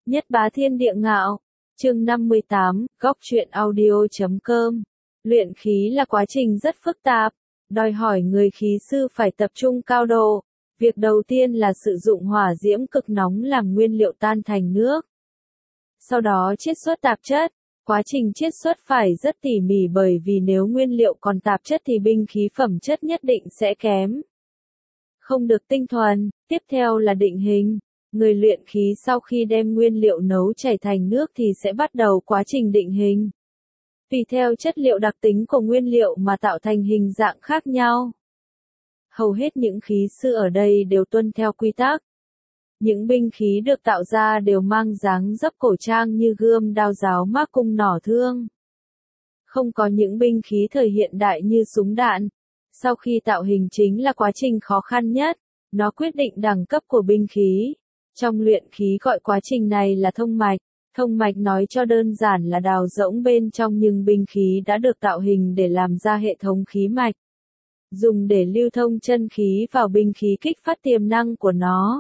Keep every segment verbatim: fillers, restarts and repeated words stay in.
Nhất bá thiên địa ngạo. Chương năm mươi tám, góc truyện audio chấm com. Luyện khí là quá trình rất phức tạp, đòi hỏi người khí sư phải tập trung cao độ. Việc đầu tiên là sử dụng hỏa diễm cực nóng làm nguyên liệu tan thành nước. Sau đó chiết xuất tạp chất. Quá trình chiết xuất phải rất tỉ mỉ bởi vì nếu nguyên liệu còn tạp chất thì binh khí phẩm chất nhất định sẽ kém. Không được tinh thuần. Tiếp theo là định hình. Người luyện khí sau khi đem nguyên liệu nấu chảy thành nước thì sẽ bắt đầu quá trình định hình. Tùy theo chất liệu đặc tính của nguyên liệu mà tạo thành hình dạng khác nhau. Hầu hết những khí sư ở đây đều tuân theo quy tắc. Những binh khí được tạo ra đều mang dáng dấp cổ trang như gươm, đao, giáo, mác cung, nỏ, thương. Không có những binh khí thời hiện đại như súng đạn. Sau khi tạo hình chính là quá trình khó khăn nhất, nó quyết định đẳng cấp của binh khí. Trong luyện khí gọi quá trình này là thông mạch. Thông mạch nói cho đơn giản là đào rỗng bên trong nhưng binh khí đã được tạo hình để làm ra hệ thống khí mạch. Dùng để lưu thông chân khí vào binh khí kích phát tiềm năng của nó.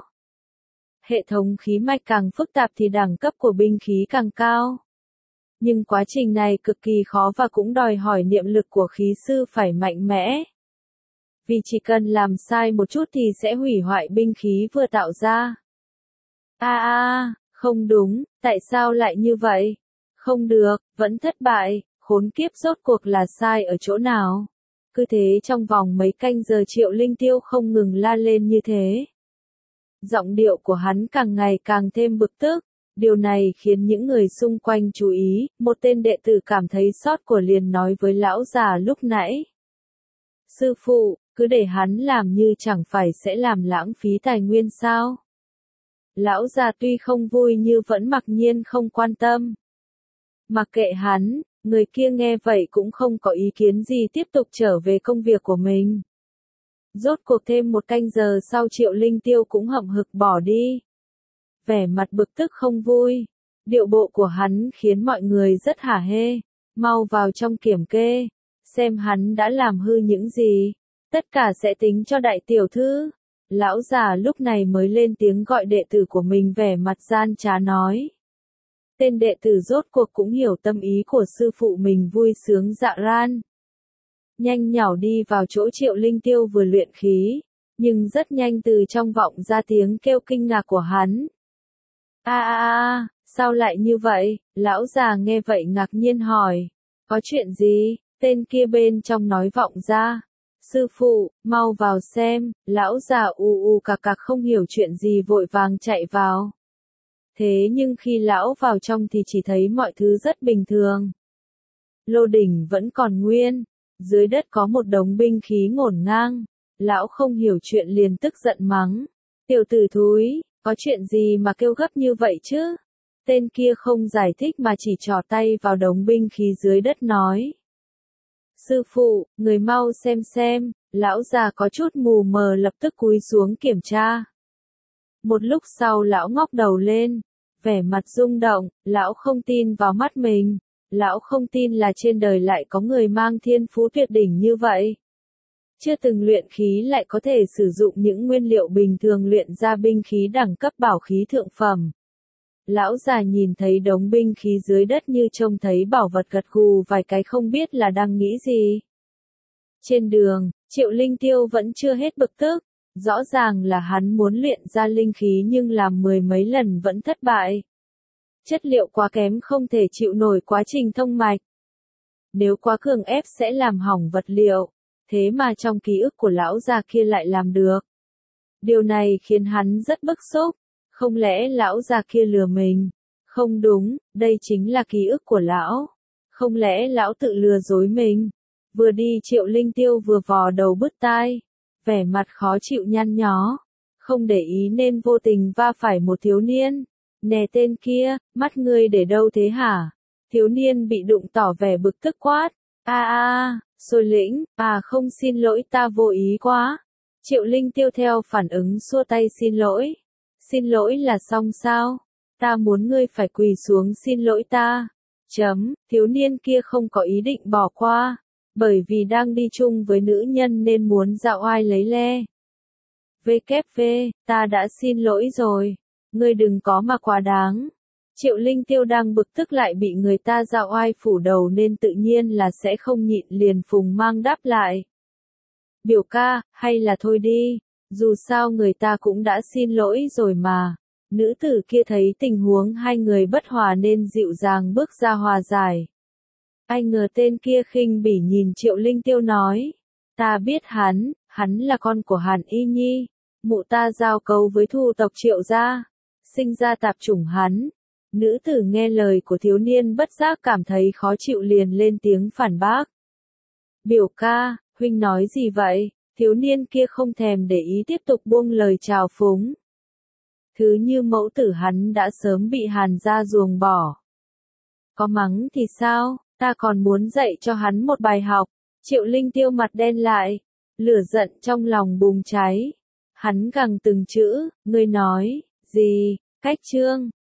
Hệ thống khí mạch càng phức tạp thì đẳng cấp của binh khí càng cao. Nhưng quá trình này cực kỳ khó và cũng đòi hỏi niệm lực của khí sư phải mạnh mẽ. Vì chỉ cần làm sai một chút thì sẽ hủy hoại binh khí vừa tạo ra. A a, không đúng, tại sao lại như vậy? Không được, vẫn thất bại, khốn kiếp rốt cuộc là sai ở chỗ nào? Cứ thế trong vòng mấy canh giờ Triệu Linh Tiêu không ngừng la lên như thế. Giọng điệu của hắn càng ngày càng thêm bực tức, điều này khiến những người xung quanh chú ý, một tên đệ tử cảm thấy sót của liền nói với lão già lúc nãy. Sư phụ, cứ để hắn làm như chẳng phải sẽ làm lãng phí tài nguyên sao? Lão già tuy không vui nhưng vẫn mặc nhiên không quan tâm. Mặc kệ hắn, người kia nghe vậy cũng không có ý kiến gì tiếp tục trở về công việc của mình. Rốt cuộc thêm một canh giờ sau Triệu Linh Tiêu cũng hậm hực bỏ đi. Vẻ mặt bực tức không vui. Điệu bộ của hắn khiến mọi người rất hả hê. Mau vào trong kiểm kê. Xem hắn đã làm hư những gì. Tất cả sẽ tính cho đại tiểu thư. Lão già lúc này mới lên tiếng gọi đệ tử của mình vẻ mặt gian trá nói. Tên đệ tử rốt cuộc cũng hiểu tâm ý của sư phụ mình vui sướng dạ ran. Nhanh nhảu đi vào chỗ Triệu Linh Tiêu vừa luyện khí, nhưng rất nhanh từ trong vọng ra tiếng kêu kinh ngạc của hắn. A a a, sao lại như vậy? Lão già nghe vậy ngạc nhiên hỏi. Có chuyện gì? Tên kia bên trong nói vọng ra. Sư phụ, mau vào xem. Lão già u u cạc cạc không hiểu chuyện gì vội vàng chạy vào. Thế nhưng khi lão vào trong thì chỉ thấy mọi thứ rất bình thường. Lô đỉnh vẫn còn nguyên. Dưới đất có một đống binh khí ngổn ngang. Lão không hiểu chuyện liền tức giận mắng. Tiểu tử thúi, có chuyện gì mà kêu gấp như vậy chứ? Tên kia không giải thích mà chỉ trỏ tay vào đống binh khí dưới đất nói. Sư phụ, người mau xem xem. Lão già có chút mù mờ lập tức cúi xuống kiểm tra. Một lúc sau lão ngóc đầu lên. Vẻ mặt rung động, lão không tin vào mắt mình. Lão không tin là trên đời lại có người mang thiên phú tuyệt đỉnh như vậy. Chưa từng luyện khí lại có thể sử dụng những nguyên liệu bình thường luyện ra binh khí đẳng cấp bảo khí thượng phẩm. Lão già nhìn thấy đống binh khí dưới đất như trông thấy bảo vật gật gù vài cái không biết là đang nghĩ gì. Trên đường, Triệu Linh Tiêu vẫn chưa hết bực tức. Rõ ràng là hắn muốn luyện ra linh khí nhưng làm mười mấy lần vẫn thất bại. Chất liệu quá kém không thể chịu nổi quá trình thông mạch. Nếu quá cường ép sẽ làm hỏng vật liệu. Thế mà trong ký ức của lão già kia lại làm được. Điều này khiến hắn rất bức xúc. Không lẽ lão già kia lừa mình? Không đúng, đây chính là ký ức của lão. Không lẽ lão tự lừa dối mình? Vừa đi Triệu Linh Tiêu vừa vò đầu bứt tai. Vẻ mặt khó chịu nhăn nhó. Không để ý nên vô tình va phải một thiếu niên. Nè tên kia, mắt ngươi để đâu thế hả? Thiếu niên bị đụng tỏ vẻ bực tức quát. A a, Sôi Lĩnh, à không xin lỗi ta vô ý quá. Triệu Linh Tiêu theo phản ứng xua tay xin lỗi. Xin lỗi là xong sao? Ta muốn ngươi phải quỳ xuống xin lỗi ta. Chấm, thiếu niên kia không có ý định bỏ qua. Bởi vì đang đi chung với nữ nhân nên muốn dạo oai lấy le. vê kép vê, ta đã xin lỗi rồi. Ngươi đừng có mà quá đáng. Triệu Linh Tiêu đang bực tức lại bị người ta dạo oai phủ đầu nên tự nhiên là sẽ không nhịn, liền phùng mang đáp lại. Biểu ca, hay là thôi đi, dù sao người ta cũng đã xin lỗi rồi mà. Nữ tử kia thấy tình huống hai người bất hòa nên dịu dàng bước ra hòa giải. Ai ngờ tên kia khinh bỉ nhìn Triệu Linh Tiêu nói, ta biết hắn, hắn là con của Hàn Y Nhi, mụ ta giao cấu với thu tộc Triệu gia, sinh ra tạp chủng hắn. Nữ tử nghe lời của thiếu niên bất giác cảm thấy khó chịu liền lên tiếng phản bác. Biểu ca, huynh nói gì vậy? Thiếu niên kia không thèm để ý tiếp tục buông lời chào phúng. Thứ như mẫu tử hắn đã sớm bị Hàn gia ruồng bỏ. Có mắng thì sao, ta còn muốn dạy cho hắn một bài học. Triệu Linh Tiêu mặt đen lại, lửa giận trong lòng bùng cháy. Hắn gằn từng chữ, ngươi nói, gì, cách chương.